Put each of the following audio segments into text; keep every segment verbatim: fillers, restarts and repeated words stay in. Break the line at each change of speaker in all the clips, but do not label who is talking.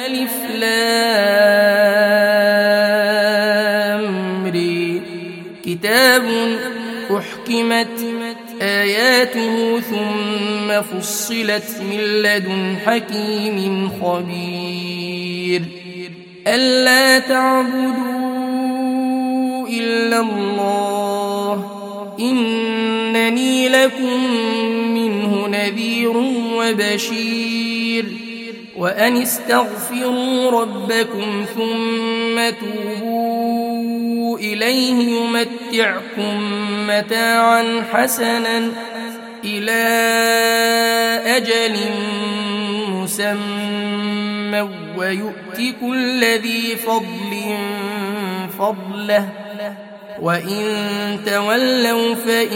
ألف لام ر كتاب أحكمت آياته ثم فصلت من لدن حكيم خبير ألا تعبدوا إلا الله إنني لكم منه نذير وبشير وأن استغفروا ربكم ثم توبوا إليه يمتعكم متاعا حسنا إلى أجل مسمى ويؤت كل ذي فضل فضله وإن تولوا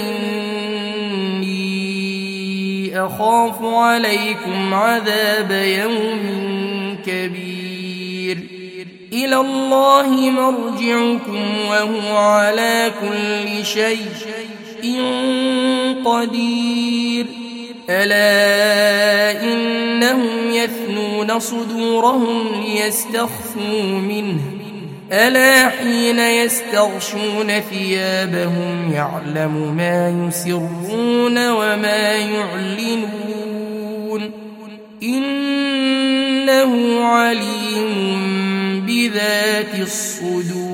فإني أخاف عليكم عذاب يوم كبير إلى الله مرجعكم وهو على كل شيء قدير ألا إنهم يثنون صدورهم ليستخفوا منه ألا حين يستغشون ثيابهم يعلم ما يسرون وما يعلنون إنه عليم بذات الصدور